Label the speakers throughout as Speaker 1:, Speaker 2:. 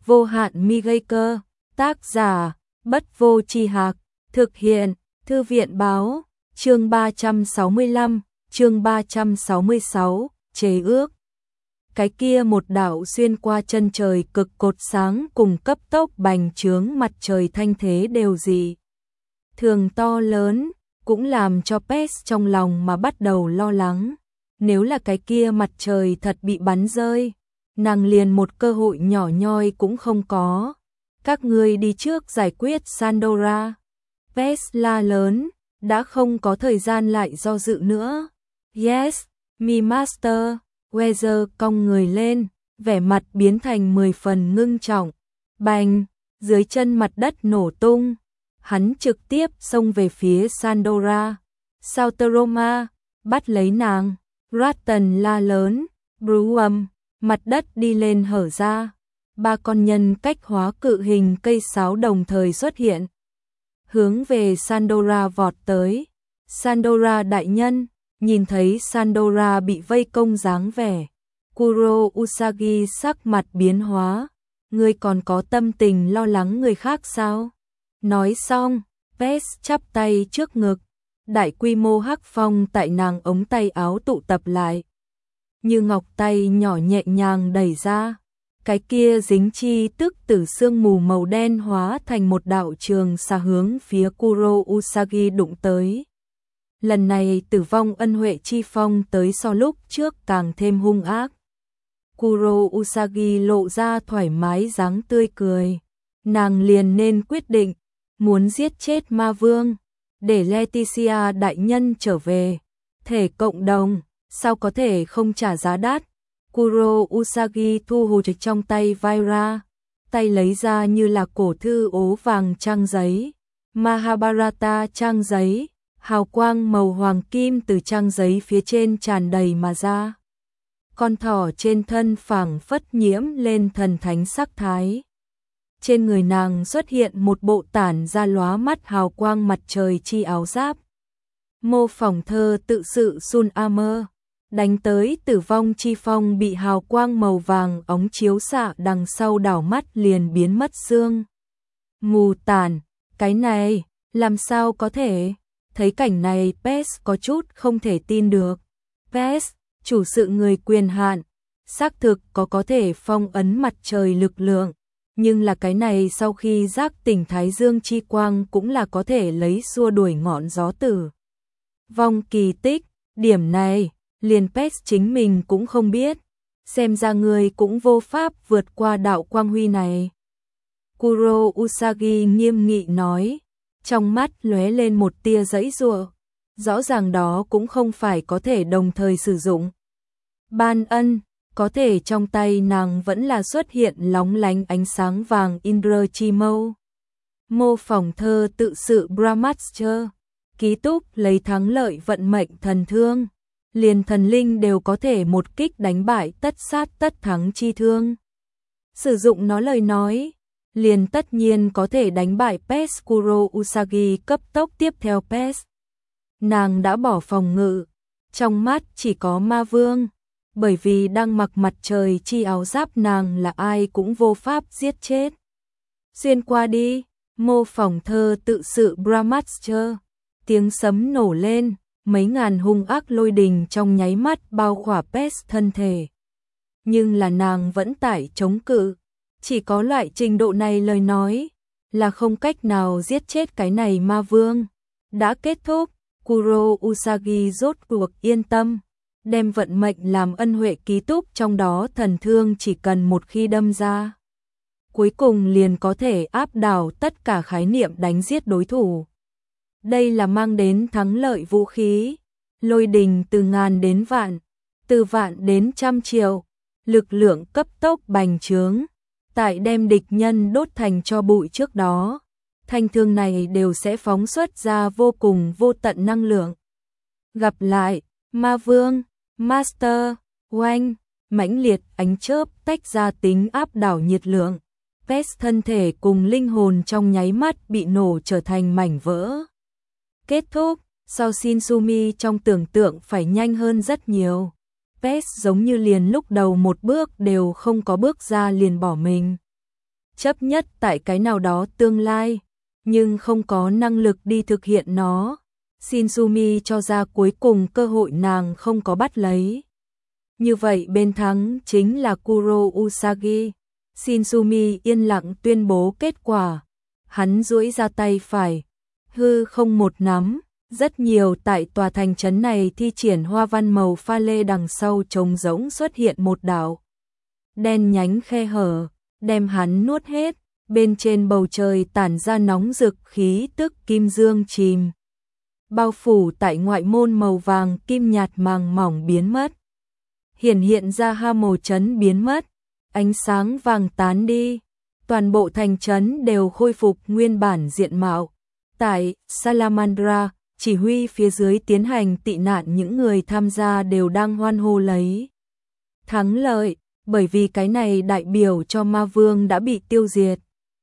Speaker 1: vô hạn mi gây cơ, tác giả, Bất Vô Tri Hạc, thực hiện, Thư viện báo, chương 365, chương 366, chế ước. Cái kia một đạo xuyên qua chân trời cực cột sáng cùng cấp tốc bành trướng mặt trời thanh thế đều dị thường to lớn, cũng làm cho Pes trong lòng mà bắt đầu lo lắng. Nếu là cái kia mặt trời thật bị bắn rơi, nàng liền một cơ hội nhỏ nhoi cũng không có. Các ngươi đi trước giải quyết Sandora. Pes la lớn, đã không có thời gian lại do dự nữa. Yes, me master. Weather cong người lên, vẻ mặt biến thành 10 phần ngưng trọng. Bành, dưới chân mặt đất nổ tung. Hắn trực tiếp xông về phía Sandora. Sauteroma, bắt lấy nàng. Ratton la lớn, Bruum, mặt đất đi lên hở ra. Ba con nhân cách hóa cự hình cây sáo đồng thời xuất hiện. Hướng về Sandora vọt tới. Sandora đại nhân, nhìn thấy Sandora bị vây công dáng vẻ. Kuro Usagi sắc mặt biến hóa. Ngươi còn có tâm tình lo lắng người khác sao? Nói xong, Pes chắp tay trước ngực. Đại quy mô hắc phong tại nàng ống tay áo tụ tập lại. Như ngọc tay nhỏ nhẹ nhàng đẩy ra. Cái kia dính chi tức từ sương mù màu đen hóa thành một đạo trường xa hướng phía Kuro Usagi đụng tới. Lần này tử vong ân huệ chi phong tới so lúc trước càng thêm hung ác. Kuro Usagi lộ ra thoải mái dáng tươi cười. Nàng liền nên quyết định, muốn giết chết ma vương, để Leticia đại nhân trở về. Thể cộng đồng, sao có thể không trả giá đắt. Kuro Usagi thu hồi trong tay vai ra, tay lấy ra như là cổ thư ố vàng trang giấy. Mahabharata trang giấy. Hào quang màu hoàng kim từ trang giấy phía trên tràn đầy mà ra. Con thỏ trên thân phảng phất nhiễm lên thần thánh sắc thái. Trên người nàng xuất hiện một bộ tản ra lóa mắt hào quang mặt trời chi áo giáp. Mô phỏng thơ tự sự Sun Armor, đánh tới tử vong chi phong bị hào quang màu vàng ống chiếu xạ đằng sau đảo mắt liền biến mất xương. Mù tản, cái này, làm sao có thể? Thấy cảnh này Pes có chút không thể tin được. Pes, chủ sự người quyền hạn, xác thực có thể phong ấn mặt trời lực lượng, nhưng là cái này sau khi giác tỉnh Thái Dương chi quang cũng là có thể lấy xua đuổi ngọn gió tử vong kỳ tích. Điểm này, liền Pes chính mình cũng không biết. Xem ra người cũng vô pháp vượt qua đạo quang huy này. Kuro Usagi nghiêm nghị nói. Trong mắt lóe lên một tia giãy giụa, rõ ràng đó cũng không phải có thể đồng thời sử dụng. Ban ân, có thể trong tay nàng vẫn là xuất hiện lóng lánh ánh sáng vàng Indra chi mâu. Mô phỏng thơ tự sự Brahmastra, ký túc lấy thắng lợi vận mệnh thần thương, liền thần linh đều có thể một kích đánh bại tất sát tất thắng chi thương. Sử dụng nó lời nói, liền tất nhiên có thể đánh bại Pes. Kuro Usagi cấp tốc tiếp theo Pes. Nàng đã bỏ phòng ngự, trong mắt chỉ có ma vương, bởi vì đang mặc mặt trời chi áo giáp nàng là ai cũng vô pháp giết chết. Xuyên qua đi, mô phỏng thơ tự sự Brahmastra, tiếng sấm nổ lên, mấy ngàn hung ác lôi đình trong nháy mắt bao khỏa Pes thân thể. Nhưng là nàng vẫn tải chống cự. Chỉ có loại trình độ này lời nói, là không cách nào giết chết cái này ma vương. Đã kết thúc, Kuro Usagi rốt cuộc yên tâm, đem vận mệnh làm ân huệ ký túc trong đó thần thương chỉ cần một khi đâm ra. Cuối cùng liền có thể áp đảo tất cả khái niệm đánh giết đối thủ. Đây là mang đến thắng lợi vũ khí, lôi đình từ ngàn đến vạn, từ vạn đến trăm triệu, lực lượng cấp tốc bành trướng. Tại đem địch nhân đốt thành tro bụi trước đó, thanh thương này đều sẽ phóng xuất ra vô cùng vô tận năng lượng. Gặp lại, ma vương, master, oanh, mãnh liệt ánh chớp tách ra tính áp đảo nhiệt lượng. Pes thân thể cùng linh hồn trong nháy mắt bị nổ trở thành mảnh vỡ. Kết thúc, so Shinsumi trong tưởng tượng phải nhanh hơn rất nhiều. Pes giống như liền lúc đầu một bước đều không có bước ra liền bỏ mình. chấp nhất tại cái nào đó tương lai, nhưng không có năng lực đi thực hiện nó. Shinzumi cho ra cuối cùng cơ hội nàng không có bắt lấy. Như vậy bên thắng chính là Kuro Usagi. Shinzumi yên lặng tuyên bố kết quả. Hắn duỗi ra tay phải, hư không một nắm, rất nhiều tại tòa thành trấn này thi triển hoa văn màu pha lê, đằng sau trống rỗng xuất hiện một đạo đen nhánh khe hở, đem hắn nuốt hết. Bên trên bầu trời tản ra nóng rực khí tức kim dương chìm, bao phủ tại ngoại môn màu vàng kim nhạt màng mỏng biến mất. Hiện ra Hamo trấn biến mất, ánh sáng vàng tán đi, toàn bộ thành trấn đều khôi phục nguyên bản diện mạo. Tại Salamandra, chỉ huy phía dưới tiến hành tị nạn, những người tham gia đều đang hoan hô lấy thắng lợi, bởi vì cái này đại biểu cho ma vương đã bị tiêu diệt.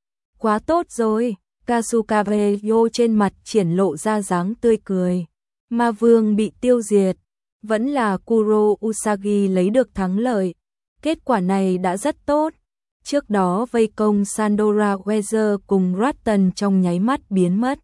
Speaker 1: Quá tốt rồi, Kasukabeyo trên mặt triển lộ ra dáng tươi cười. Ma vương bị tiêu diệt, vẫn là Kuro Usagi lấy được thắng lợi. Kết quả này đã rất tốt. Trước đó vây công Sandora Weather cùng Ratton trong nháy mắt biến mất.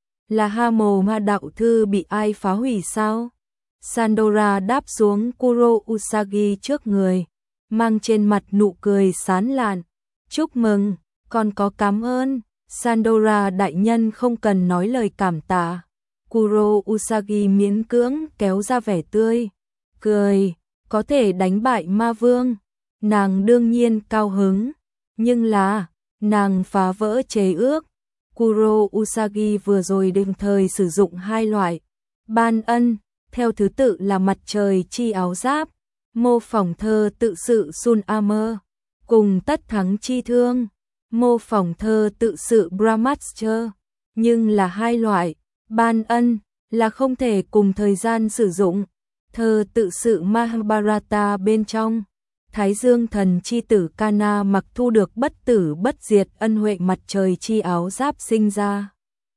Speaker 1: Là Hamo ma đạo thư bị ai phá hủy sao? Sandora đáp xuống Kuro Usagi trước người, mang trên mặt nụ cười sán lạn. Chúc mừng, còn có cảm ơn. Sandora đại nhân không cần nói lời cảm tạ. Kuro Usagi miễn cưỡng kéo ra vẻ tươi cười, có thể đánh bại ma vương. Nàng đương nhiên cao hứng, nhưng là nàng phá vỡ chế ước. Kuro Usagi vừa rồi đồng thời sử dụng hai loại ban ân, theo thứ tự là mặt trời chi áo giáp, mô phỏng thơ tự sự Sun Armor, cùng tất thắng chi thương, mô phỏng thơ tự sự Brahmastra. Nhưng là hai loại ban ân là không thể cùng thời gian sử dụng. Thơ tự sự Mahabharata bên trong, Thái Dương thần chi tử Kana mặc thu được bất tử bất diệt ân huệ mặt trời chi áo giáp sinh ra.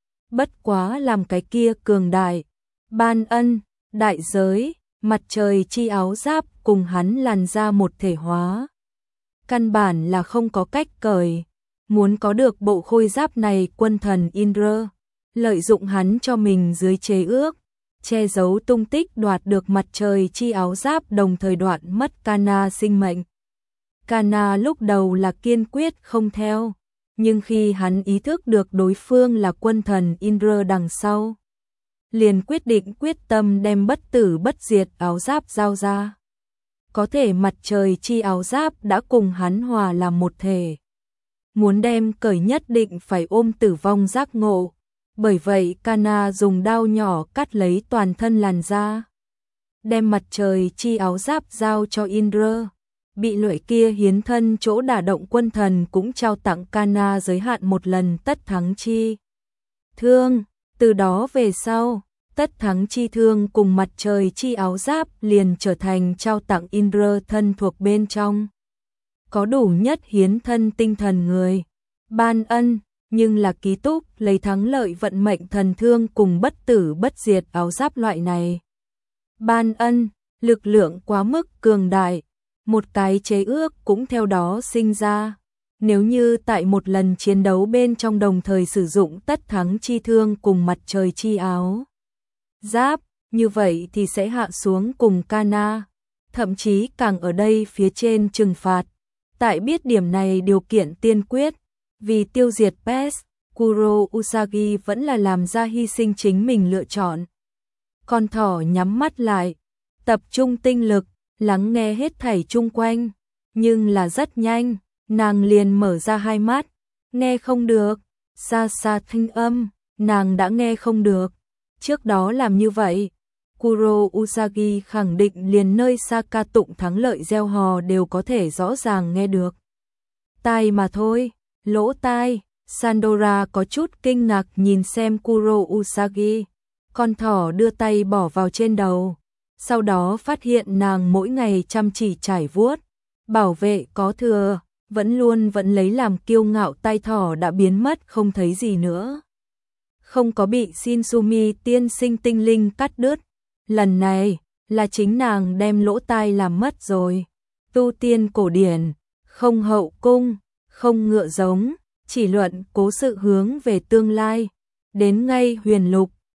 Speaker 1: Bất quá làm cái kia cường đại, ban ân, đại giới, mặt trời chi áo giáp cùng hắn làn ra một thể hóa. Căn bản là không có cách cởi. Muốn có được bộ khôi giáp này, quân thần Indra lợi dụng hắn cho mình dưới chế ước, che giấu tung tích, đoạt được mặt trời chi áo giáp, đồng thời đoạn mất Kana sinh mệnh. Kana lúc đầu là kiên quyết không theo, nhưng khi hắn ý thức được đối phương là quân thần Indra đằng sau, liền quyết định quyết tâm đem bất tử bất diệt áo giáp giao ra. Có thể mặt trời chi áo giáp đã cùng hắn hòa làm một thể. Muốn đem cởi nhất định phải ôm tử vong giác ngộ. Bởi vậy Kana dùng đao nhỏ cắt lấy toàn thân làn da, đem mặt trời chi áo giáp giao cho Indra. Bị lợi kia hiến thân chỗ đả động, quân thần cũng trao tặng Kana giới hạn một lần tất thắng chi thương. Từ đó về sau, tất thắng chi thương cùng mặt trời chi áo giáp liền trở thành trao tặng Indra thân thuộc bên trong. Có đủ nhất hiến thân tinh thần người. Ban ân, nhưng là ký túc lấy thắng lợi vận mệnh thần thương cùng bất tử bất diệt áo giáp loại này. Ban ân, lực lượng quá mức cường đại, một cái chế ước cũng theo đó sinh ra. Nếu như tại một lần chiến đấu bên trong đồng thời sử dụng tất thắng chi thương cùng mặt trời chi áo giáp, như vậy thì sẽ hạ xuống cùng Kana, thậm chí càng ở đây phía trên trừng phạt. Tại biết điểm này điều kiện tiên quyết, vì tiêu diệt Pest, Kuro Usagi vẫn là làm ra hy sinh chính mình lựa chọn. Con thỏ nhắm mắt lại, tập trung tinh lực, lắng nghe hết thảy chung quanh, nhưng là rất nhanh, nàng liền mở ra hai mắt, nghe không được, xa xa thanh âm, nàng đã nghe không được. Trước đó làm như vậy, Kuro Usagi khẳng định liền nơi xa ca tụng thắng lợi gieo hò đều có thể rõ ràng nghe được. Tai mà thôi, lỗ tai. Sandora có chút kinh ngạc nhìn xem Kuro Usagi. Con thỏ đưa tay bỏ vào trên đầu, sau đó phát hiện nàng mỗi ngày chăm chỉ trải vuốt, bảo vệ có thừa, vẫn lấy làm kiêu ngạo tai thỏ đã biến mất không thấy gì nữa. Không có bị Shinzumi tiên sinh tinh linh cắt đứt. Lần này là chính nàng đem lỗ tai làm mất rồi. Tu tiên cổ điển, không hậu cung, không ngựa giống, chỉ luận cố sự hướng về tương lai. Đến ngay Huyền Lục,